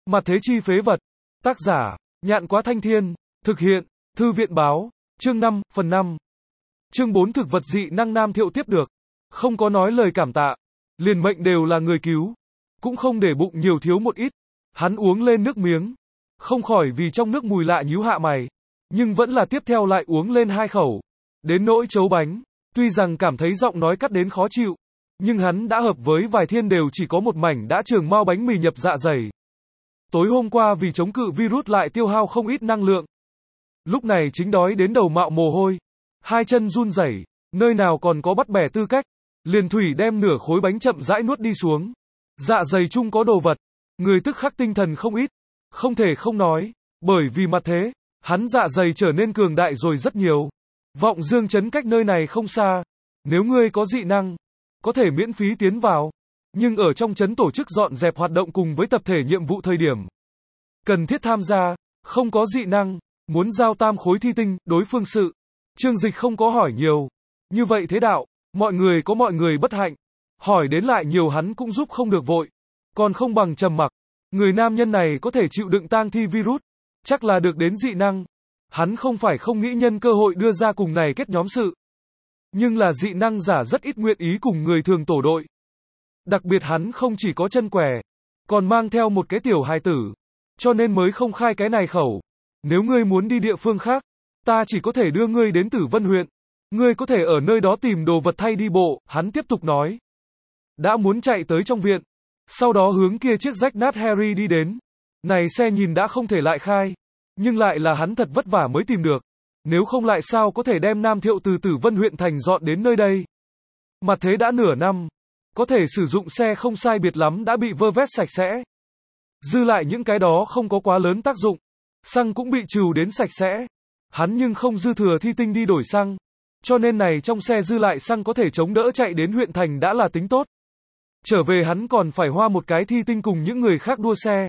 Mặt thế chi phế vật. Tác giả, Nhạn Quá Thanh Thiên. Thực hiện, Thư viện báo. Chương 5, phần 5. Chương 4 thực vật dị năng Nam Thiệu tiếp được. Không có nói lời cảm tạ. Liền mệnh đều là người cứu. Cũng không để bụng nhiều thiếu một ít. Hắn uống lên nước miếng. Không khỏi vì trong nước mùi lạ nhíu hạ mày. Nhưng vẫn là tiếp theo lại uống lên 2 khẩu. Đến nỗi chấu bánh. Tuy rằng cảm thấy giọng nói cắt đến khó chịu. Nhưng hắn đã hợp với vài thiên đều chỉ có một mảnh đã trường mau bánh mì nhập dạ dày. Tối hôm qua vì chống cự virus lại tiêu hao không ít năng lượng. Lúc này chính đói đến đầu mạo mồ hôi. 2 chân run rẩy, nơi nào còn có bắt bẻ tư cách. Liền thủy đem nửa khối bánh chậm rãi nuốt đi xuống. Dạ dày chung có đồ vật. Người tức khắc tinh thần không ít. Không thể không nói. Bởi vì mặt thế, hắn dạ dày trở nên cường đại rồi rất nhiều. Vọng Dương trấn cách nơi này không xa. Nếu ngươi có dị năng, có thể miễn phí tiến vào. Nhưng ở trong trấn tổ chức dọn dẹp hoạt động cùng với tập thể nhiệm vụ thời điểm. Cần thiết tham gia, không có dị năng, muốn giao tam khối thi tinh, đối phương sự. Trương Dịch không có hỏi nhiều. Như vậy thế đạo, mọi người có mọi người bất hạnh. Hỏi đến lại nhiều hắn cũng giúp không được vội. Còn không bằng trầm mặc. Người nam nhân này có thể chịu đựng tang thi virus. Chắc là được đến dị năng. Hắn không phải không nghĩ nhân cơ hội đưa ra cùng này kết nhóm sự. Nhưng là dị năng giả rất ít nguyện ý cùng người thường tổ đội. Đặc biệt hắn không chỉ có chân què, còn mang theo một cái tiểu hài tử. Cho nên mới không khai cái này khẩu. Nếu ngươi muốn đi địa phương khác, ta chỉ có thể đưa ngươi đến Tử Vân huyện. Ngươi có thể ở nơi đó tìm đồ vật thay đi bộ, hắn tiếp tục nói. Đã muốn chạy tới trong viện. Sau đó hướng kia chiếc rách nát Harry đi đến. Này xe nhìn đã không thể lại khai. Nhưng lại là hắn thật vất vả mới tìm được. Nếu không lại sao có thể đem Nam Thiệu từ Tử Vân huyện thành dọn đến nơi đây. Mặt thế đã nửa năm. Có thể sử dụng xe không sai biệt lắm đã bị vơ vét sạch sẽ. Dư lại những cái đó không có quá lớn tác dụng. Xăng cũng bị trừ đến sạch sẽ. Hắn nhưng không dư thừa thi tinh đi đổi xăng. Cho nên này trong xe dư lại xăng có thể chống đỡ chạy đến huyện thành đã là tính tốt. Trở về hắn còn phải hoa một cái thi tinh cùng những người khác đua xe.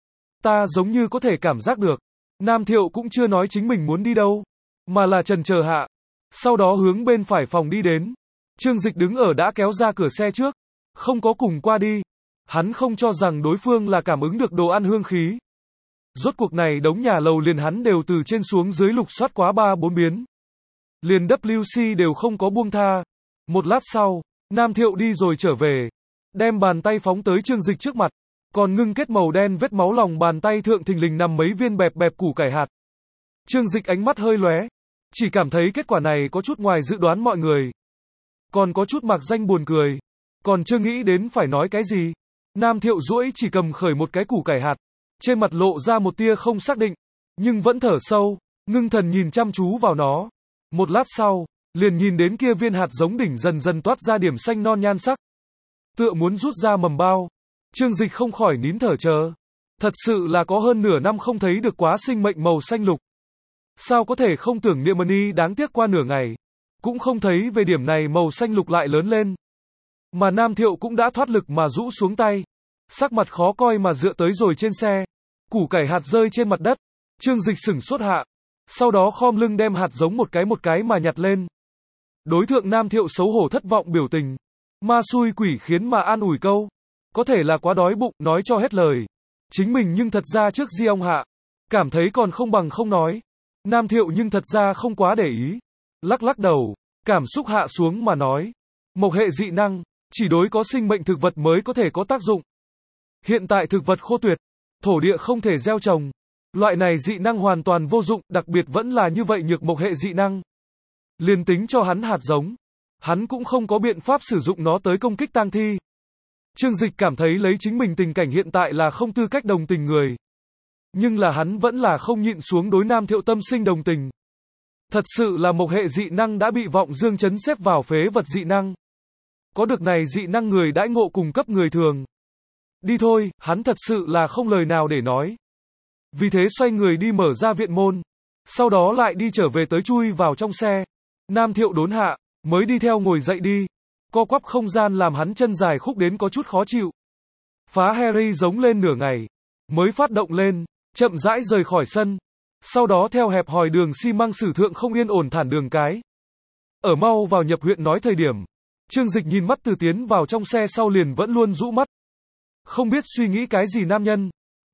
Ta giống như có thể cảm giác được. Nam Thiệu cũng chưa nói chính mình muốn đi đâu. Mà là chần chờ hạ. Sau đó hướng bên phải phòng đi đến. Trương Dịch đứng ở đã kéo ra cửa xe trước. Không có cùng qua đi. Hắn không cho rằng đối phương là cảm ứng được đồ ăn hương khí. Rốt cuộc này đống nhà lầu liền hắn đều từ trên xuống dưới lục soát quá 3-4 biến. Liền WC đều không có buông tha. Một lát sau, Nam Thiệu đi rồi trở về. Đem bàn tay phóng tới Trương Dịch trước mặt. Còn ngưng kết màu đen vết máu lòng bàn tay thượng thình lình nằm mấy viên bẹp bẹp củ cải hạt. Trương Dịch ánh mắt hơi lóe. Chỉ cảm thấy kết quả này có chút ngoài dự đoán mọi người. Còn có chút mạc danh buồn cười. Còn chưa nghĩ đến phải nói cái gì. Nam Thiệu duỗi chỉ cầm khởi một cái củ cải hạt. Trên mặt lộ ra một tia không xác định. Nhưng vẫn thở sâu. Ngưng thần nhìn chăm chú vào nó. Một lát sau, liền nhìn đến kia viên hạt giống đỉnh dần dần toát ra điểm xanh non nhan sắc. Tựa muốn rút ra mầm bao. Trương Dịch không khỏi nín thở chờ. Thật sự là có hơn nửa năm không thấy được quá sinh mệnh màu xanh lục. Sao có thể không tưởng niệm Mani đáng tiếc qua nửa ngày. Cũng không thấy về điểm này màu xanh lục lại lớn lên. Mà Nam Thiệu cũng đã thoát lực mà rũ xuống tay. Sắc mặt khó coi mà dựa tới rồi trên xe. Củ cải hạt rơi trên mặt đất. Trương Dịch sửng sốt hạ. Sau đó khom lưng đem hạt giống một cái mà nhặt lên. Đối thượng Nam Thiệu xấu hổ thất vọng biểu tình. Ma xui quỷ khiến mà an ủi câu. Có thể là quá đói bụng, nói cho hết lời. Chính mình nhưng thật ra trước di ông hạ. Cảm thấy còn không bằng không nói. Nam Thiệu nhưng thật ra không quá để ý. Lắc lắc đầu, cảm xúc hạ xuống mà nói. Mộc hệ dị năng, chỉ đối có sinh mệnh thực vật mới có thể có tác dụng. Hiện tại thực vật khô tuyệt, thổ địa không thể gieo trồng. Loại này dị năng hoàn toàn vô dụng, đặc biệt vẫn là như vậy nhược mộc hệ dị năng. Liền tính cho hắn hạt giống. Hắn cũng không có biện pháp sử dụng nó tới công kích tang thi. Trương Dịch cảm thấy lấy chính mình tình cảnh hiện tại là không tư cách đồng tình người. Nhưng là hắn vẫn là không nhịn xuống đối Nam Thiệu tâm sinh đồng tình. Thật sự là mộc hệ dị năng đã bị Vọng Dương trấn xếp vào phế vật dị năng. Có được này dị năng người đãi ngộ cùng cấp người thường. Đi thôi, hắn thật sự là không lời nào để nói. Vì thế xoay người đi mở ra viện môn. Sau đó lại đi trở về tới chui vào trong xe. Nam Thiệu đốn hạ, mới đi theo ngồi dậy đi. Co quắp không gian làm hắn chân dài khúc đến có chút khó chịu. Phá Harry giống lên nửa ngày. Mới phát động lên, chậm rãi rời khỏi sân. Sau đó theo hẹp hòi đường xi măng sử thượng không yên ổn thản đường cái. Ở mau vào nhập huyện nói thời điểm. Trương Dịch nhìn mắt từ tiến vào trong xe sau liền vẫn luôn rũ mắt. Không biết suy nghĩ cái gì nam nhân.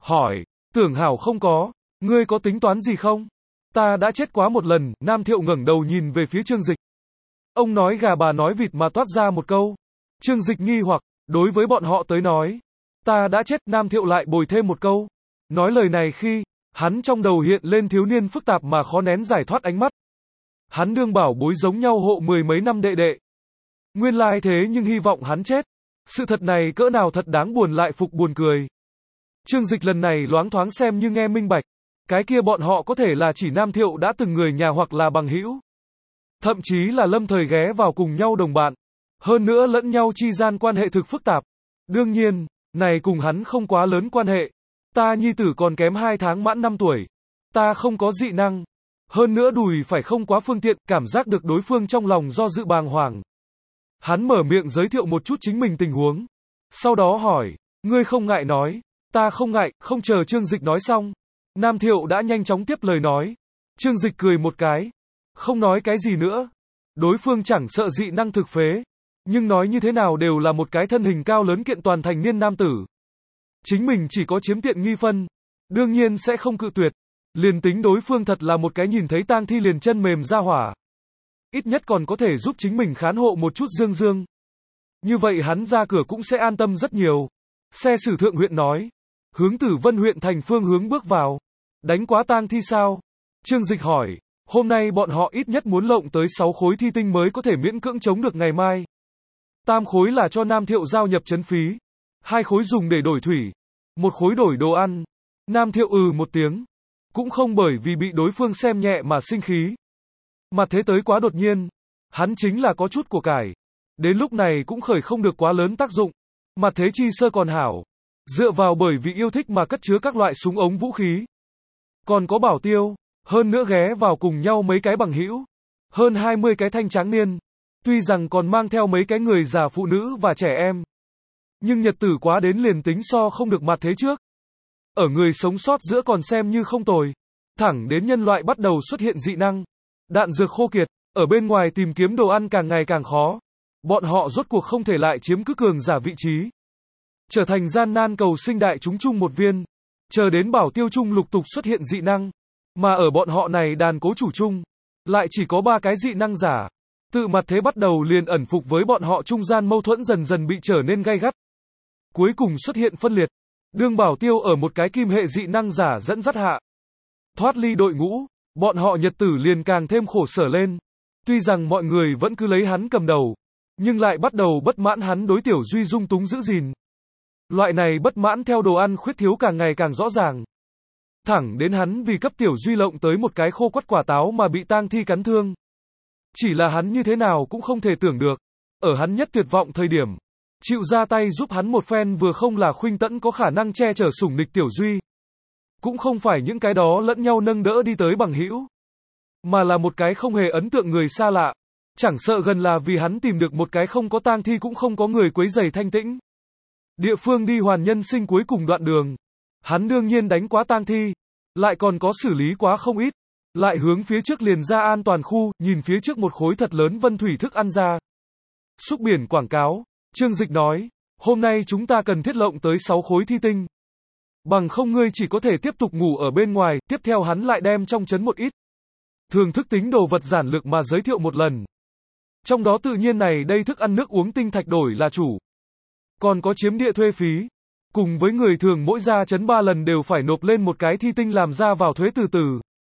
hỏi, Tưởng Hảo không có, ngươi có tính toán gì không? Ta đã chết quá một lần, Nam Thiệu ngẩng đầu nhìn về phía Trương Dịch. Ông nói gà bà nói vịt mà toát ra một câu. Trương Dịch nghi hoặc, đối với bọn họ tới nói, ta đã chết, Nam Thiệu lại bồi thêm một câu. Nói lời này khi, hắn trong đầu hiện lên thiếu niên phức tạp mà khó nén giải thoát ánh mắt. Hắn đương bảo bối giống nhau hộ mười mấy năm đệ đệ. Nguyên lai thế nhưng hy vọng hắn chết. Sự thật này cỡ nào thật đáng buồn lại phục buồn cười. Trương Dịch lần này loáng thoáng xem như nghe minh bạch. Cái kia bọn họ có thể là chỉ Nam Thiệu đã từng người nhà hoặc là bằng hữu. Thậm chí là lâm thời ghé vào cùng nhau đồng bạn. Hơn nữa lẫn nhau chi gian quan hệ thực phức tạp. Đương nhiên, này cùng hắn không quá lớn quan hệ. Ta nhi tử còn kém 2 tháng mãn 5 tuổi. Ta không có dị năng. Hơn nữa đùi phải không quá phương tiện, cảm giác được đối phương trong lòng do dự bàng hoàng. Hắn mở miệng giới thiệu một chút chính mình tình huống. Sau đó hỏi, ngươi không ngại nói. Ta không ngại, không chờ Trương Dịch nói xong. Nam Thiệu đã nhanh chóng tiếp lời nói. Trương Dịch cười một cái. Không nói cái gì nữa. Đối phương chẳng sợ dị năng thực phế. Nhưng nói như thế nào đều là một cái thân hình cao lớn kiện toàn thành niên nam tử. Chính mình chỉ có chiếm tiện nghi phân. Đương nhiên sẽ không cự tuyệt. Liền tính đối phương thật là một cái nhìn thấy tang thi liền chân mềm ra hỏa. Ít nhất còn có thể giúp chính mình khán hộ một chút dương dương. Như vậy hắn ra cửa cũng sẽ an tâm rất nhiều. Xe Sử Thượng huyện nói. Hướng Tử Vân huyện thành phương hướng bước vào. Đánh quá tang thi sao? Trương Dịch hỏi. Hôm nay bọn họ ít nhất muốn lộng tới 6 khối thi tinh mới có thể miễn cưỡng chống được ngày mai. Tam khối là cho Nam Thiệu giao nhập trấn phí. 2 khối dùng để đổi thủy. 1 khối đổi đồ ăn. Nam Thiệu một tiếng. Cũng không bởi vì bị đối phương xem nhẹ mà sinh khí. Mà thế tới quá đột nhiên. Hắn chính là có chút của cải. Đến lúc này cũng khởi không được quá lớn tác dụng. Mà thế chi sơ còn hảo. Dựa vào bởi vì yêu thích mà cất chứa các loại súng ống vũ khí. Còn có bảo tiêu. Hơn nữa ghé vào cùng nhau mấy cái bằng hữu. Hơn 20 cái thanh tráng niên. Tuy rằng còn mang theo mấy cái người già phụ nữ và trẻ em. Nhưng nhật tử quá đến liền tính so không được mặt thế trước. Ở người sống sót giữa còn xem như không tồi. Thẳng đến nhân loại bắt đầu xuất hiện dị năng. Đạn dược khô kiệt. Ở bên ngoài tìm kiếm đồ ăn càng ngày càng khó. Bọn họ rốt cuộc không thể lại chiếm cứ cường giả vị trí. Trở thành gian nan cầu sinh đại chúng chung một viên. Chờ đến bảo tiêu chung lục tục xuất hiện dị năng. Mà ở bọn họ này đàn cố chủ chung. Lại chỉ có 3 cái dị năng giả. Tự mặt thế bắt đầu liền ẩn phục với bọn họ trung gian mâu thuẫn dần dần bị trở nên gay gắt. Cuối cùng xuất hiện phân liệt. Đương bảo tiêu ở một cái kim hệ dị năng giả dẫn dắt hạ. Thoát ly đội ngũ. Bọn họ nhật tử liền càng thêm khổ sở lên. Tuy rằng mọi người vẫn cứ lấy hắn cầm đầu. Nhưng lại bắt đầu bất mãn hắn đối Tiểu Duy dung túng giữ gìn. Loại này bất mãn theo đồ ăn khuyết thiếu càng ngày càng rõ ràng. Thẳng đến hắn vì cấp Tiểu Duy lộng tới một cái khô quắt quả táo mà bị tang thi cắn thương. Chỉ là hắn như thế nào cũng không thể tưởng được. Ở hắn nhất tuyệt vọng thời điểm. Chịu ra tay giúp hắn một phen vừa không là Khuynh Tẫn có khả năng che chở sủng nịch Tiểu Duy. Cũng không phải những cái đó lẫn nhau nâng đỡ đi tới bằng hữu. Mà là một cái không hề ấn tượng người xa lạ. Chẳng sợ gần là vì hắn tìm được một cái không có tang thi cũng không có người quấy rầy thanh tĩnh. Địa phương đi hoàn nhân sinh cuối cùng đoạn đường. Hắn đương nhiên đánh quá tang thi. Lại còn có xử lý quá không ít. Lại hướng phía trước liền ra an toàn khu, nhìn phía trước một khối thật lớn vân thủy thức ăn ra. Xúc biển quảng cáo. Trương Dịch nói. Hôm nay chúng ta cần thiết lộng tới 6 khối thi tinh. Bằng không ngươi chỉ có thể tiếp tục ngủ ở bên ngoài. Tiếp theo hắn lại đem trong trấn một ít thường thức tính đồ vật giản lược mà giới thiệu một lần. Trong đó tự nhiên này đây thức ăn nước uống tinh thạch đổi là chủ. Còn có chiếm địa thuê phí. Cùng với người thường mỗi ra trấn 3 lần đều phải nộp lên một cái thi tinh làm ra vào thuế từ từ.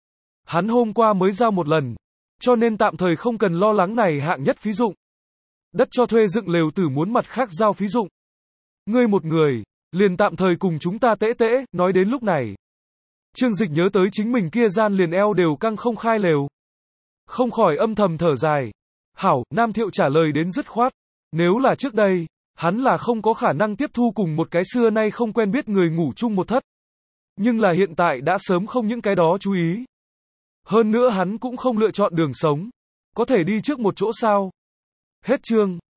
Hắn hôm qua mới giao một lần. Cho nên tạm thời không cần lo lắng này hạng nhất phí dụng. Đất cho thuê dựng lều tử muốn mặt khác giao phí dụng. Ngươi một người, liền tạm thời cùng chúng ta tễ tễ, nói đến lúc này. Trương Dịch nhớ tới chính mình kia gian liền eo đều căng không khai lều. Không khỏi âm thầm thở dài. Hảo, Nam Thiệu trả lời đến dứt khoát. Nếu là trước đây, hắn là không có khả năng tiếp thu cùng một cái xưa nay không quen biết người ngủ chung một thất. Nhưng là hiện tại đã sớm không những cái đó chú ý. Hơn nữa hắn cũng không lựa chọn đường sống. Có thể đi trước một chỗ sao. Hết chương.